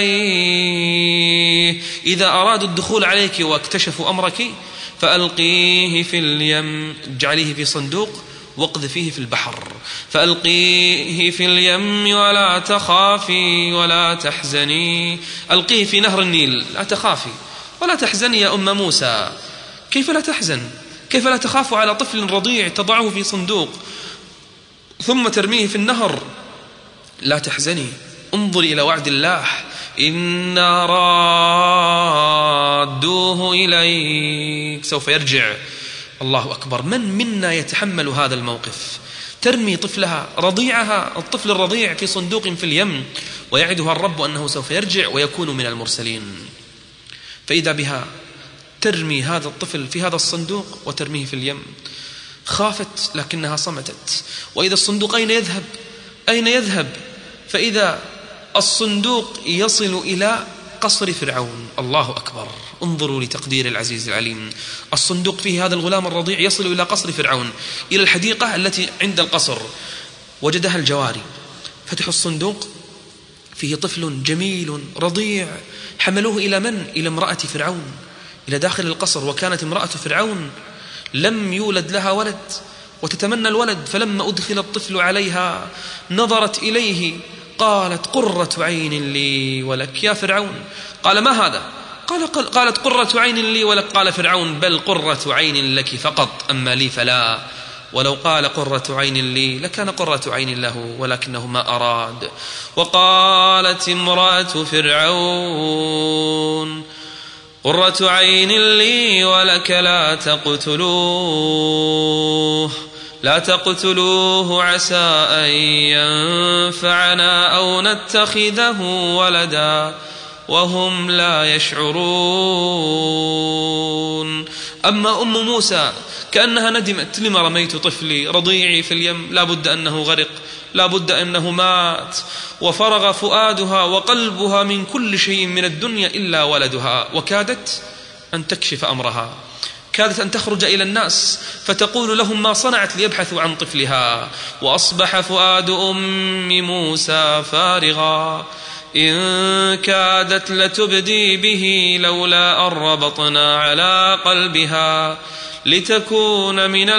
عليه، إذا أرادوا الدخول عليك واكتشفوا أمرك فألقيه في اليم، اجعليه في صندوق واقذفيه في البحر فألقيه في اليم ولا تخافي ولا تحزني. ألقيه في نهر النيل، لا تخافي ولا تحزني يا أم موسى. كيف لا تحزن؟ كيف لا تخاف على طفل رضيع تضعه في صندوق ثم ترميه في النهر؟ لا تحزني، انظري إلى وعد الله، إنا رادوه إليك، سوف يرجع. الله أكبر، من منا يتحمل هذا الموقف؟ ترمي طفلها رضيعها، الطفل الرضيع في صندوق في اليم، ويعدها الرب أنه سوف يرجع ويكون من المرسلين. فإذا بها ترمي هذا الطفل في هذا الصندوق وترميه في اليم. خافت لكنها صمتت. وإذا الصندوق أين يذهب؟ أين يذهب؟ فإذا الصندوق يصل إلى قصر فرعون. الله أكبر، انظروا لتقدير العزيز العليم. الصندوق فيه هذا الغلام الرضيع يصل إلى قصر فرعون، إلى الحديقة التي عند القصر. وجدها الجواري، فتحوا الصندوق، فيه طفل جميل رضيع. حملوه إلى من؟ إلى امرأة فرعون، إلى داخل القصر. وكانت امرأة فرعون لم يولد لها ولد وتتمنى الولد، فلما أدخل الطفل عليها نظرت إليه قالت قرة عين لي ولك يا فرعون. قال ما هذا؟ قال قالت قرة عين لي ولك. قال فرعون بل قرة عين لك فقط، أما لي فلا. ولو قال قرة عين لي لكان قرة عين له، ولكنه ما أراد. وقالت امرأة فرعون قرة عين لي ولك لا تقتلوه لا تقتلوه عسى أن ينفعنا أو نتخذه ولدا وهم لا يشعرون. أما أم موسى كأنها ندمت، لما رميت طفلي رضيعي في اليم؟ لا بد أنه غرق، لا بد أنه مات. وفرغ فؤادها وقلبها من كل شيء من الدنيا إلا ولدها. وكادت أن تكشف أمرها، كادت أن تخرج إلى الناس فتقول لهم ما صنعت ليبحثوا عن طفلها. وأصبح فؤاد أم موسى فارغا إن كادت لتبدي به لولا أن ربطنا على قلبها لتكون من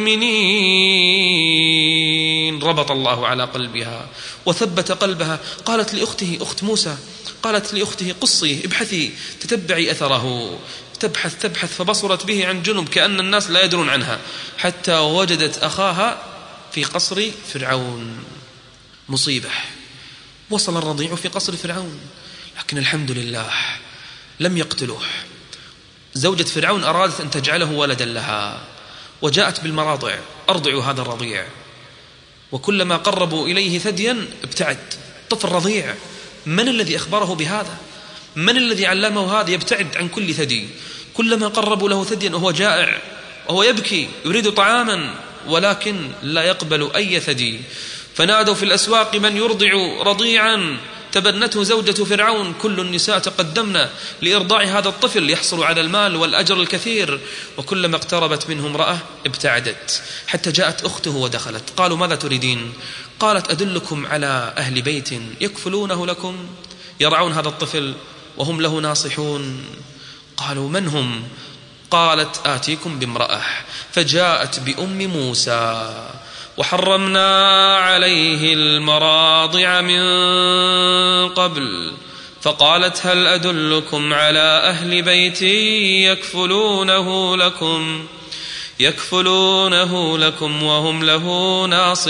المؤمنين. ربط الله على قلبها وثبت قلبها. قالت لأخته، أخت موسى، قالت لأخته قصي ابحثي تتبعي أثره. تبحث تبحث فبصرت به عن جنب كأن الناس لا يدرون عنها، حتى وجدت أخاها في قصر فرعون. مصيبة، وصل الرضيع في قصر فرعون، لكن الحمد لله لم يقتلوه. زوجة فرعون أرادت أن تجعله ولدا لها، وجاءت بالمراضع أرضعوا هذا الرضيع. وكلما قربوا إليه ثديا ابتعد. طفل رضيع، من الذي أخبره بهذا؟ من الذي علمه هذا؟ يبتعد عن كل ثدي. كلما قربوا له ثديا وهو جائع وهو يبكي يريد طعاما، ولكن لا يقبل أي ثدي. فنادوا في الأسواق من يرضع رضيعا تبنته زوجة فرعون. كل النساء تقدمنا لإرضاع هذا الطفل يحصل على المال والأجر الكثير. وكلما اقتربت منه امرأة ابتعدت، حتى جاءت أخته ودخلت. قالوا ماذا تريدين؟ قالت أدلكم على أهل بيت يكفلونه لكم، يرعون هذا الطفل وهم له ناصحون. قالوا من هم؟ قالت آتيكم بامرأة. فجاءت بأم موسى وحرمنا عليه المراضع من قبل، فقالت هل أدلكم على أهل بيت يكفلونه لكم يكفلونه لكم وهم له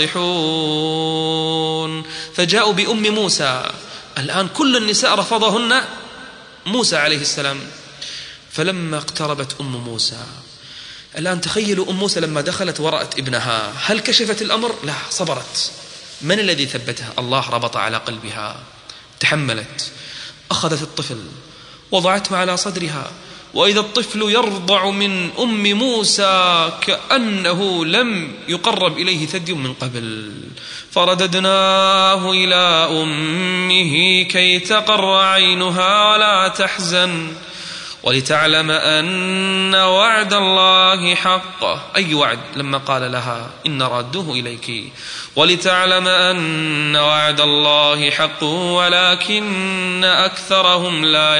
ناصحون. فجاءوا بأم موسى. الآن كل النساء رفضهن موسى عليه السلام. فلما اقتربت أم موسى، الآن تخيلوا أم موسى لما دخلت ورأت ابنها، هل كشفت الأمر؟ لا، صبرت. من الذي ثبتها؟ الله ربط على قلبها. تحملت، أخذت الطفل وضعته على صدرها، وإذا الطفل يرضع من أم موسى كأنه لم يقرب إليه ثدي من قبل. فرددناه إلى أمه كي تقر عينها ولا تحزن ولتعلم أن وعد الله حق. أي وعد؟ لما قال لها إن رادوه إليك. ولتعلم أن وعد الله حق ولكن أكثرهم لا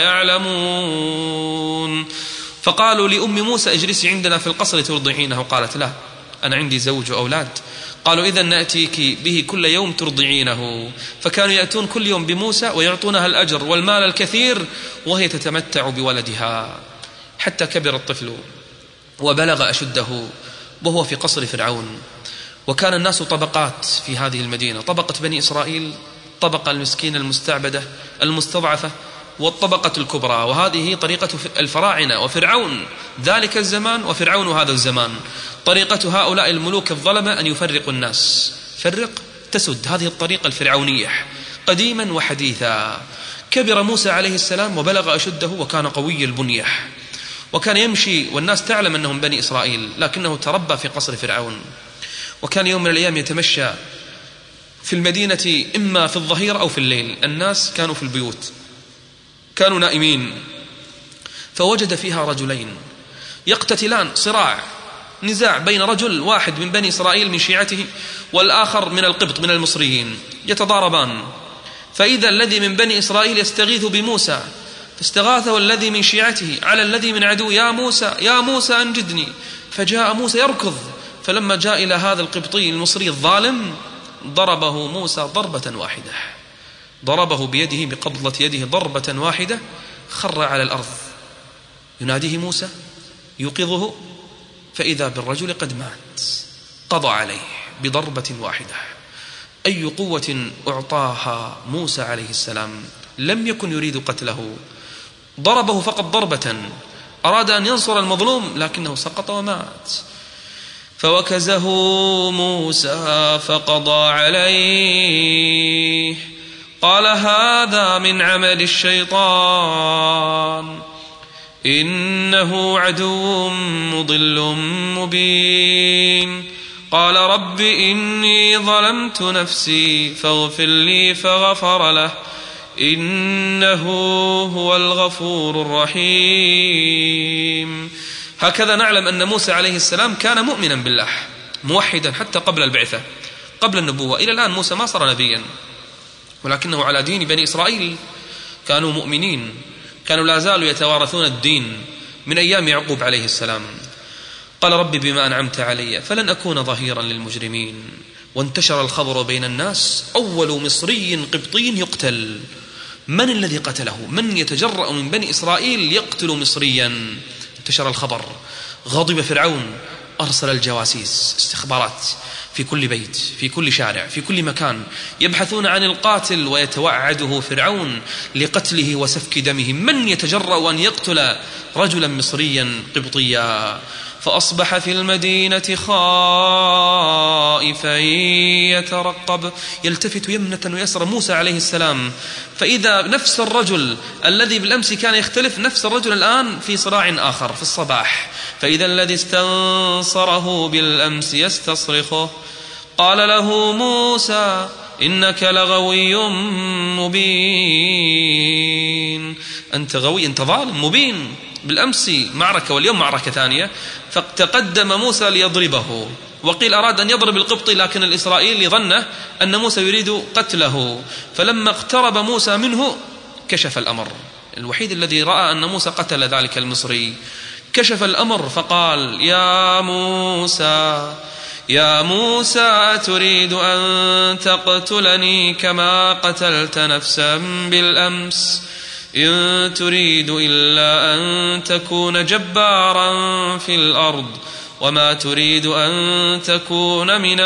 يعلمون. فقالوا لأم موسى اجلسي عندنا في القصر ترضعينه. قالت لا، أنا عندي زوج وأولاد. قالوا إذن نأتيك به كل يوم ترضعينه. فكانوا يأتون كل يوم بموسى ويعطونها الأجر والمال الكثير وهي تتمتع بولدها، حتى كبر الطفل وبلغ أشده وهو في قصر فرعون. وكان الناس طبقات في هذه المدينة، طبقة بني إسرائيل، طبقة المسكينة المستعبدة المستضعفة، والطبقة الكبرى. وهذه طريقة الفراعنة وفرعون ذلك الزمان وفرعون هذا الزمان. طريقة هؤلاء الملوك الظلمة أن يفرقوا الناس، فرق تسد، هذه الطريقة الفرعونية قديما وحديثا. كبر موسى عليه السلام وبلغ أشده وكان قوي البنية، وكان يمشي والناس تعلم أنهم بني إسرائيل، لكنه تربى في قصر فرعون. وكان يوم من الأيام يتمشى في المدينة إما في الظهيرة أو في الليل، الناس كانوا في البيوت، كانوا نائمين، فوجد فيها رجلين يقتتلان، صراع نزاع بين رجل واحد من بني إسرائيل من شيعته والآخر من القبط من المصريين، يتضاربان. فإذا الذي من بني إسرائيل يستغيث بموسى، فاستغاثه الذي من شيعته على الذي من عدو، يا موسى يا موسى أنجدني. فجاء موسى يركض، فلما جاء إلى هذا القبطي المصري الظالم ضربه موسى ضربة واحدة، ضربه بيده بقبضة يده ضربة واحدة، خر على الأرض. يناديه موسى يوقظه، فإذا بالرجل قد مات، قضى عليه بضربة واحدة. أي قوة أعطاها موسى عليه السلام، لم يكن يريد قتله، ضربه فقط ضربة، أراد أن ينصر المظلوم لكنه سقط ومات. فوكزه موسى فقضى عليه، قال هذا من عمل الشيطان إنه عدو مضل مبين. قال رب إني ظلمت نفسي فاغفر لي فغفر له إنه هو الغفور الرحيم. هكذا نعلم أن موسى عليه السلام كان مؤمنا بالله موحدا حتى قبل البعثة، قبل النبوة. إلى الآن موسى ما صار نبيا، ولكنه على دين بني إسرائيل، كانوا مؤمنين، كانوا لا زالوا يتوارثون الدين من أيام يعقوب عليه السلام. قال رب بما أنعمت علي فلن أكون ظهيرا للمجرمين. وانتشر الخبر بين الناس، أول مصري قبطي يقتل. من الذي قتله؟ من يتجرأ من بني إسرائيل يقتل مصريا؟ انتشر الخبر، غضب فرعون، أرسل الجواسيس استخبارات في كل بيت، في كل شارع، في كل مكان، يبحثون عن القاتل، ويتوعده فرعون لقتله وسفك دمه. من يتجرأ أن يقتل رجلا مصريا قبطيا؟ فأصبح في المدينة خائفا يترقب، يلتفت يمنة ويسرى موسى عليه السلام، فإذا نفس الرجل الذي بالأمس كان يختلف، نفس الرجل الآن في صراع آخر في الصباح. فإذا الذي استنصره بالأمس يستصرخه، قال له موسى إنك لغوي مبين. أنت غوي، أنت ظالم مبين. بالأمس معركة واليوم معركة ثانية. فتقدم موسى ليضربه، وقيل أراد أن يضرب القبطي، لكن الإسرائيلي ظنه أن موسى يريد قتله. فلما اقترب موسى منه كشف الأمر، الوحيد الذي رأى أن موسى قتل ذلك المصري، كشف الأمر فقال يا موسى يا موسى تريد أن تقتلني كما قتلت نفسا بالأمس؟ إن تريد إلا أن تكون جبارا في الأرض وما تريد أن تكون من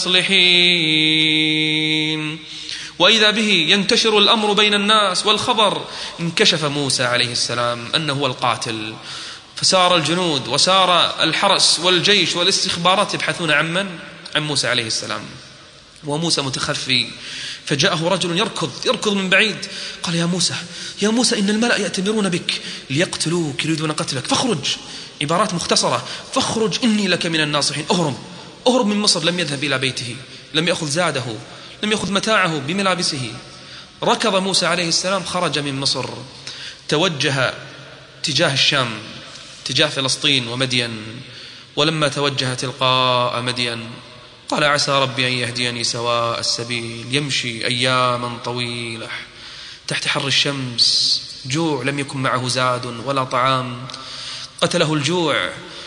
المصلحين. وإذا به ينتشر الأمر بين الناس والخبر، انكشف موسى عليه السلام أنه هو القاتل. فسار الجنود وسار الحرس والجيش والاستخبارات يبحثون عن من؟ عن موسى عليه السلام، وموسى متخفي. فجاءه رجل يركض يركض من بعيد، قال يا موسى يا موسى إن الملأ يأتمرون بك ليقتلوك، يريدون قتلك، فاخرج. عبارات مختصرة، فاخرج إني لك من الناصحين. أهرب أهرب من مصر. لم يذهب إلى بيته، لم يأخذ زاده، لم يأخذ متاعه بملابسه. ركض موسى عليه السلام، خرج من مصر، توجه تجاه الشام، تجاه فلسطين ومدين. ولما توجه تلقاء مدين قال عسى ربي أن يهديني سواء السبيل. يمشي أياما طويلة تحت حر الشمس، جوع، لم يكن معه زاد ولا طعام، قتله الجوع.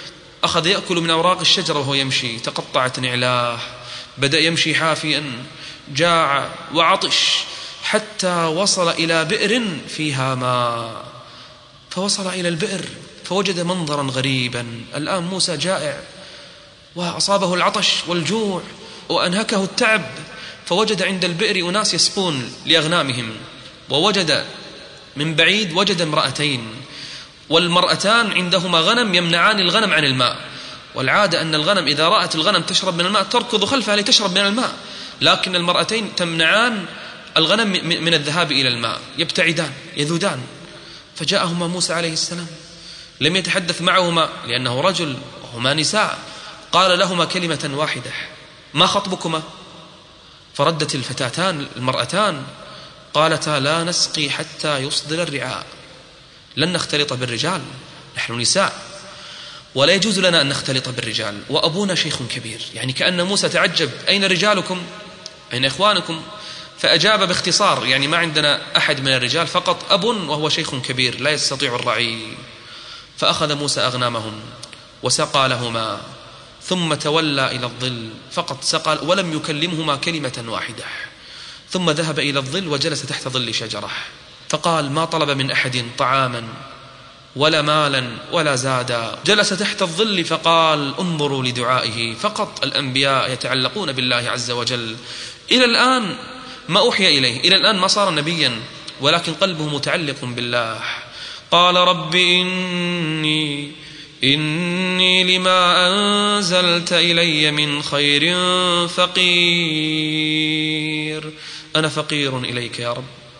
أخذ يأكل من أوراق الشجرة وهو يمشي، تقطعت نعلاه، بدأ يمشي حافيا، جاع وعطش حتى وصل إلى بئر فيها ماء، فوصل إلى البئر فوجد منظرا غريبا. الآن موسى جائع وأصابه العطش والجوع وأنهكه التعب، فوجد عند البئر أناس يسقون لأغنامهم، ووجد من بعيد وجد امرأتين، والمرأتان عندهما غنم يمنعان الغنم عن الماء. والعادة أن الغنم إذا رأت الغنم تشرب من الماء تركض خلفها لتشرب من الماء، لكن المرأتين تمنعان الغنم من الذهاب إلى الماء، يبتعدان يذودان. فجاءهما موسى عليه السلام، لم يتحدث معهما لأنه رجل وهما نساء، قال لهما كلمة واحدة: ما خطبكما؟ فردت الفتاتان المرأتان قالتا: لا نسقي حتى يصدر الرعاء، لن نختلط بالرجال، نحن نساء ولا يجوز لنا أن نختلط بالرجال، وأبونا شيخ كبير. يعني كأن موسى تعجب: أين رجالكم؟ أين إخوانكم؟ فأجاب باختصار: يعني ما عندنا أحد من الرجال، فقط أب وهو شيخ كبير لا يستطيع الرعي. فأخذ موسى أغنامهم وسقى لهما، ثم تولى إلى الظل، فقط سقى ولم يكلمهما كلمة واحدة، ثم ذهب إلى الظل وجلس تحت ظل شجرة، فقال: ما طلب من أحد طعاما ولا مالا ولا زادا، جلس تحت الظل فقال: انظروا لدعائه. فقط الأنبياء يتعلقون بالله عز وجل. إلى الآن ما أوحي إليه، إلى الآن ما صار نبيا، ولكن قلبه متعلق بالله. قال: رب إني إني لما أنزلت إلي من خير فقير، أنا فقير إليك يا رب.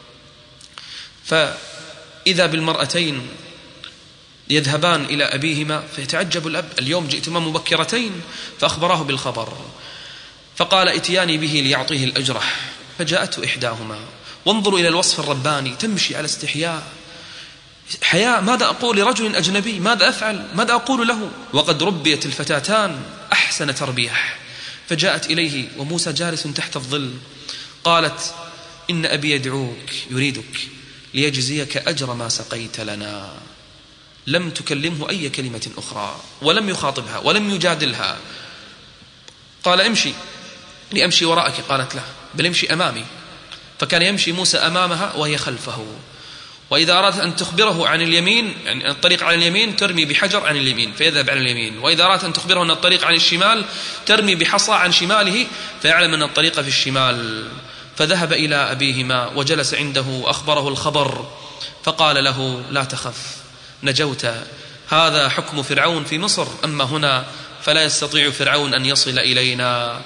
فإذا بالمرأتين يذهبان إلى أبيهما، فيتعجب الأب: اليوم جئتما مبكرتين، فأخبراه بالخبر، فقال: ائتياني به ليعطيه الأجرة. فجاءته إحداهما، وانظروا إلى الوصف الرباني، تمشي على استحياء، حياء. ماذا أقول لرجل أجنبي؟ ماذا أفعل؟ ماذا أقول له؟ وقد ربيت الفتاتان أحسن تربية. فجاءت إليه وموسى جالس تحت الظل، قالت: إن أبي يدعوك يريدك ليجزيك أجر ما سقيت لنا. لم تكلمه أي كلمة أخرى، ولم يخاطبها ولم يجادلها. قال: امشي لأمشي وراءك. قالت: لا، بل امشي أمامي. فكان يمشي موسى أمامها وهي خلفه، وإذا أرادت أن تخبره عن اليمين، يعني الطريق عن اليمين، ترمي بحجر عن اليمين فيذهب عن اليمين، وإذا أرادت أن تخبره أن الطريق عن الشمال، ترمي بحصى عن شماله فيعلم أن الطريق في الشمال. فذهب إلى أبيهما وجلس عنده وأخبره الخبر، فقال له: لا تخف، نجوت، هذا حكم فرعون في مصر، أما هنا فلا يستطيع فرعون أن يصل إلينا.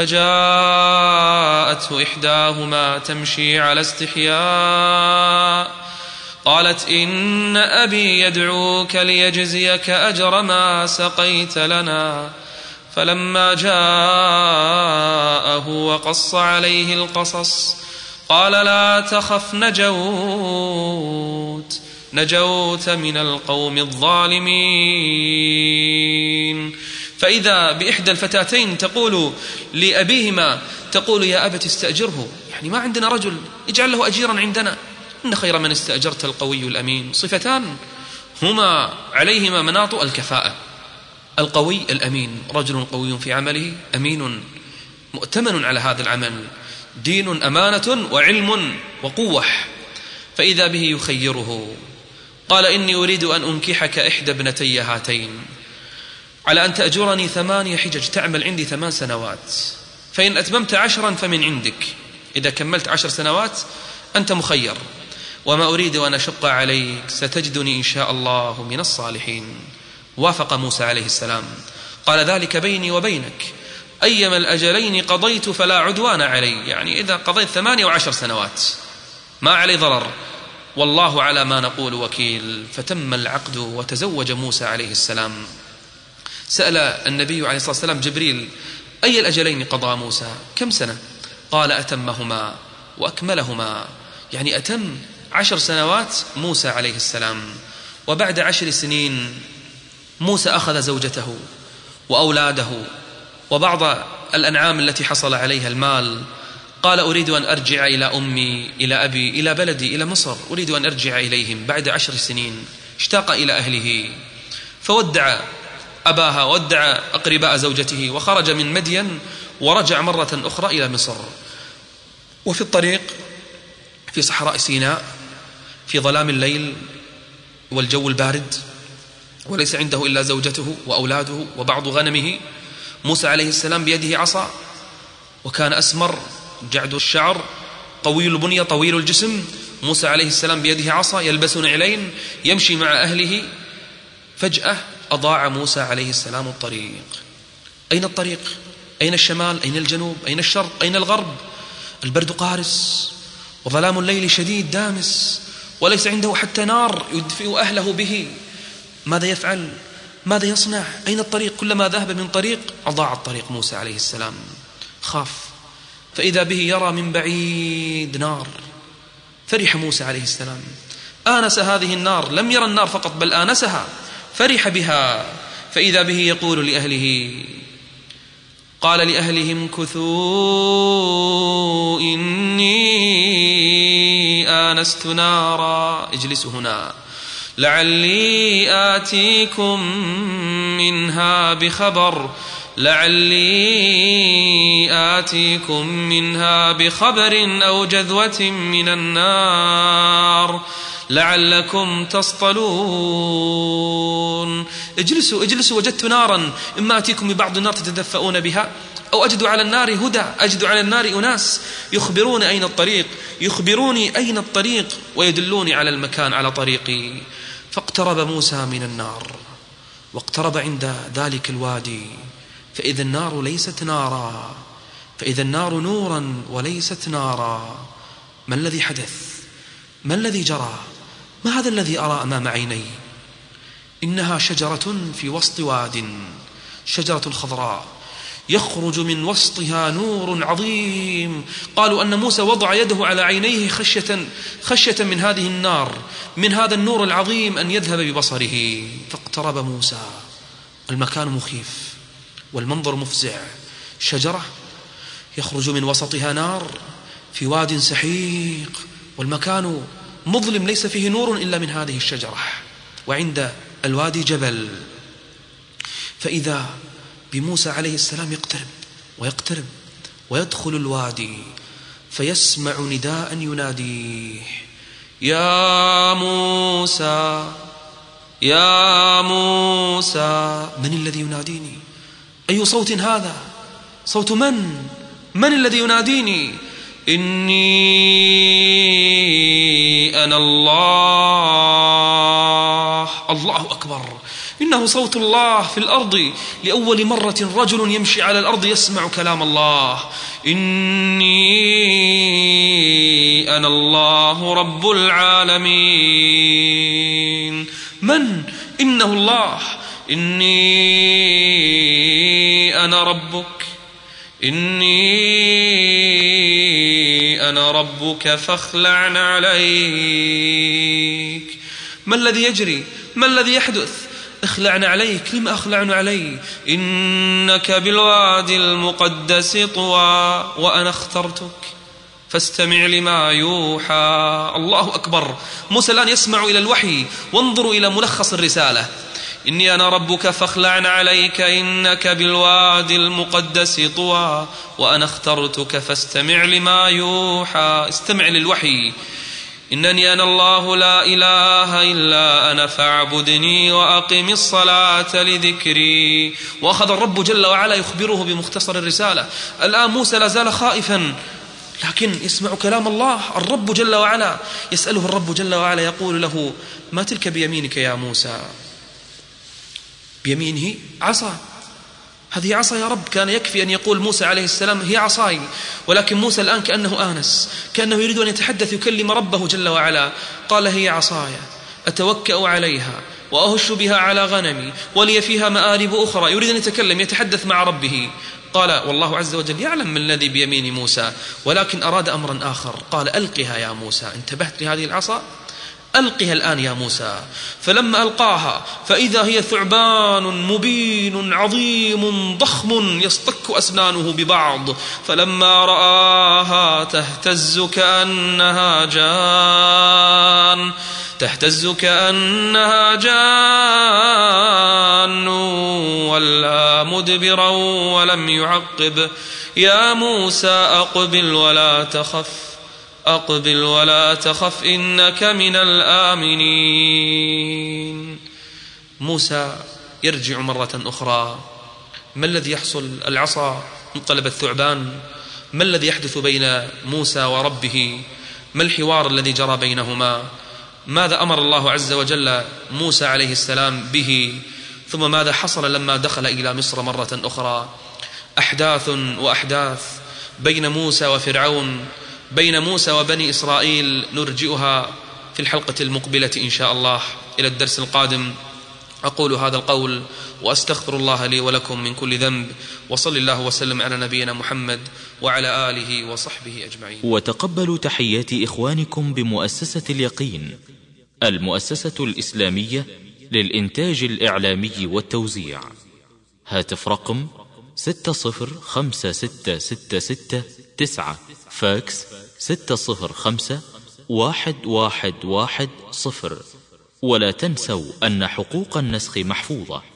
فجاءته إحداهما تمشي على استحياء، قالت: إن أبي يدعوك ليجزيك أجر ما سقيت لنا. فلما جاءه وقص عليه القصص قال: لا تخف، نجوت نجوت من القوم الظالمين. فإذا بإحدى الفتاتين تقول لأبيهما، تقول: يا أبت استأجره، يعني ما عندنا رجل، اجعل له أجيرا عندنا، إن خير من استأجرت القوي الأمين. صفتان هما عليهما مناط الكفاءة: القوي الأمين، رجل قوي في عمله، أمين مؤتمن على هذا العمل، دين أمانة وعلم وقوة. فإذا به يخيره، قال: إني أريد أن أنكحك إحدى ابنتي هاتين على أن تأجرني ثمانية حجج، تعمل عندي ثمان سنوات، فإن أتممت عشرا فمن عندك، إذا كملت عشر سنوات أنت مخير، وما أريد أن أشق عليك، ستجدني إن شاء الله من الصالحين. وافق موسى عليه السلام، قال: ذلك بيني وبينك، أيما الأجلين قضيت فلا عدوان علي، يعني إذا قضيت ثمانية وعشر سنوات ما علي ضرر، والله على ما نقول وكيل. فتم العقد وتزوج موسى عليه السلام. سأل النبي عليه الصلاة والسلام جبريل: أي الأجلين قضى موسى؟ كم سنة؟ قال: أتمهما وأكملهما، يعني أتم عشر سنوات موسى عليه السلام. وبعد عشر سنين موسى أخذ زوجته وأولاده وبعض الأنعام التي حصل عليها المال، قال: أريد أن أرجع إلى أمي، إلى أبي، إلى بلدي، إلى مصر، أريد أن أرجع إليهم بعد عشر سنين. اشتاق إلى أهله، فودع أباها وادعى أقرباء زوجته وخرج من مدين ورجع مرة أخرى إلى مصر. وفي الطريق في صحراء سيناء في ظلام الليل والجو البارد وليس عنده إلا زوجته وأولاده وبعض غنمه، موسى عليه السلام بيده عصا، وكان أسمر جعد الشعر قوي البنية طويل الجسم. موسى عليه السلام بيده عصا يلبس نعلين يمشي مع أهله. فجأة أضاع موسى عليه السلام الطريق. أين الطريق؟ أين الشمال؟ أين الجنوب؟ أين الشرق؟ أين الغرب؟ البرد قارس وظلام الليل شديد دامس وليس عنده حتى نار يدفئ أهله به. ماذا يفعل؟ ماذا يصنع؟ أين الطريق؟ كلما ذهب من طريق أضاع الطريق موسى عليه السلام. خاف، فإذا به يرى من بعيد نار. فرح موسى عليه السلام، آنس هذه النار، لم يرى النار فقط بل آنسها، فرح بها. فإذا به يقول لأهله، قال لأهلهم كثوا إني آنست نارا، اجلسوا هنا لعلي آتيكم منها بخبر لعلي آتيكم منها بخبر أو جذوة من النار لعلكم تصطلون. اجلسوا اجلسوا وجدت نارا، إما آتيكم ببعض النار تتدفئون بها، أو أجد على النار هدى، أجد على النار أناس يخبرون أين الطريق، يخبروني أين الطريق ويدلوني على المكان على طريقي. فاقترب موسى من النار واقترب عند ذلك الوادي، فإذا النار ليست نارا، فإذا النار نورا وليست نارا. ما الذي حدث؟ ما الذي جرى؟ ما هذا الذي أرى أمام عيني؟ إنها شجرة في وسط واد، شجرة خضراء يخرج من وسطها نور عظيم. قالوا أن موسى وضع يده على عينيه خشية, خشية من هذه النار، من هذا النور العظيم أن يذهب ببصره. فاقترب موسى، المكان مخيف والمنظر مفزع، شجرة يخرج من وسطها نار في واد سحيق، والمكان مظلم ليس فيه نور إلا من هذه الشجرة، وعند الوادي جبل. فإذا بموسى عليه السلام يقترب ويقترب ويدخل الوادي، فيسمع نداء يناديه: يا موسى يا موسى. من الذي يناديني؟ أي صوت هذا؟ صوت من؟ من الذي يناديني؟ إني أنا الله. الله أكبر، إنه صوت الله في الأرض. لأول مرة رجل يمشي على الأرض يسمع كلام الله. إني أنا الله رب العالمين. من؟ إنه الله. إني أنا ربك، إني أنا ربك فاخلع عليك. ما الذي يجري؟ ما الذي يحدث؟ اخلعنا عليك. لما أخلعنا علي؟ إنك بالوادي المقدس طوى وأنا اخترتك فاستمع لما يوحى. الله أكبر. موسى الآن يسمع إلى الوحي، وانظروا إلى ملخص الرسالة: إني أنا ربك فاخلعن عليك إنك بالوادي المقدس طوى وأنا اخترتك فاستمع لما يوحى. استمع للوحي. إنني أنا الله لا إله إلا أنا فاعبدني وأقم الصلاة لذكري. وأخذ الرب جل وعلا يخبره بمختصر الرسالة. الآن موسى لا زال خائفا، لكن يسمع كلام الله. الرب جل وعلا يسأله، الرب جل وعلا يقول له: ما تلك بيمينك يا موسى؟ بيمينه عصا. هذه عصا يا رب. كان يكفي أن يقول موسى عليه السلام هي عصاي، ولكن موسى الآن كأنه آنس، كأنه يريد أن يتحدث يكلم ربه جل وعلا. قال: هي عصاي أتوكأ عليها وأهش بها على غنمي ولي فيها مآرب أخرى. يريد أن يتكلم، يتحدث مع ربه. قال والله عز وجل يعلم من الذي بيمين موسى، ولكن أراد أمرا آخر. قال: ألقها يا موسى. انتبهت لهذه العصا؟ ألقها الآن يا موسى. فلما ألقاها فإذا هي ثعبان مبين عظيم ضخم يصطك أسنانه ببعض. فلما رآها تهتز كأنها جان تهتز كأنها جان ولا مدبرا ولم يعقب. يا موسى أقبل ولا تخف أقبل ولا تخف إنك من الآمنين. موسى يرجع مرة أخرى. ما الذي يحصل؟ العصا انقلب الثعبان. ما الذي يحدث بين موسى وربه؟ ما الحوار الذي جرى بينهما؟ ماذا أمر الله عز وجل موسى عليه السلام به؟ ثم ماذا حصل لما دخل إلى مصر مرة أخرى؟ أحداث وأحداث بين موسى وفرعون، بين موسى وبني إسرائيل، نرجئها في الحلقة المقبلة إن شاء الله. إلى الدرس القادم أقول هذا القول وأستغفر الله لي ولكم من كل ذنب، وصل الله وسلم على نبينا محمد وعلى آله وصحبه أجمعين. وتقبلوا تحيات إخوانكم بمؤسسة اليقين، المؤسسة الإسلامية للإنتاج الإعلامي والتوزيع. هاتف رقم ستة صفر خمسة ستة ستة ستة تسعة، فاكس ستة صفر خمسة واحد واحد واحد صفر. ولا تنسوا أن حقوق النسخ محفوظة.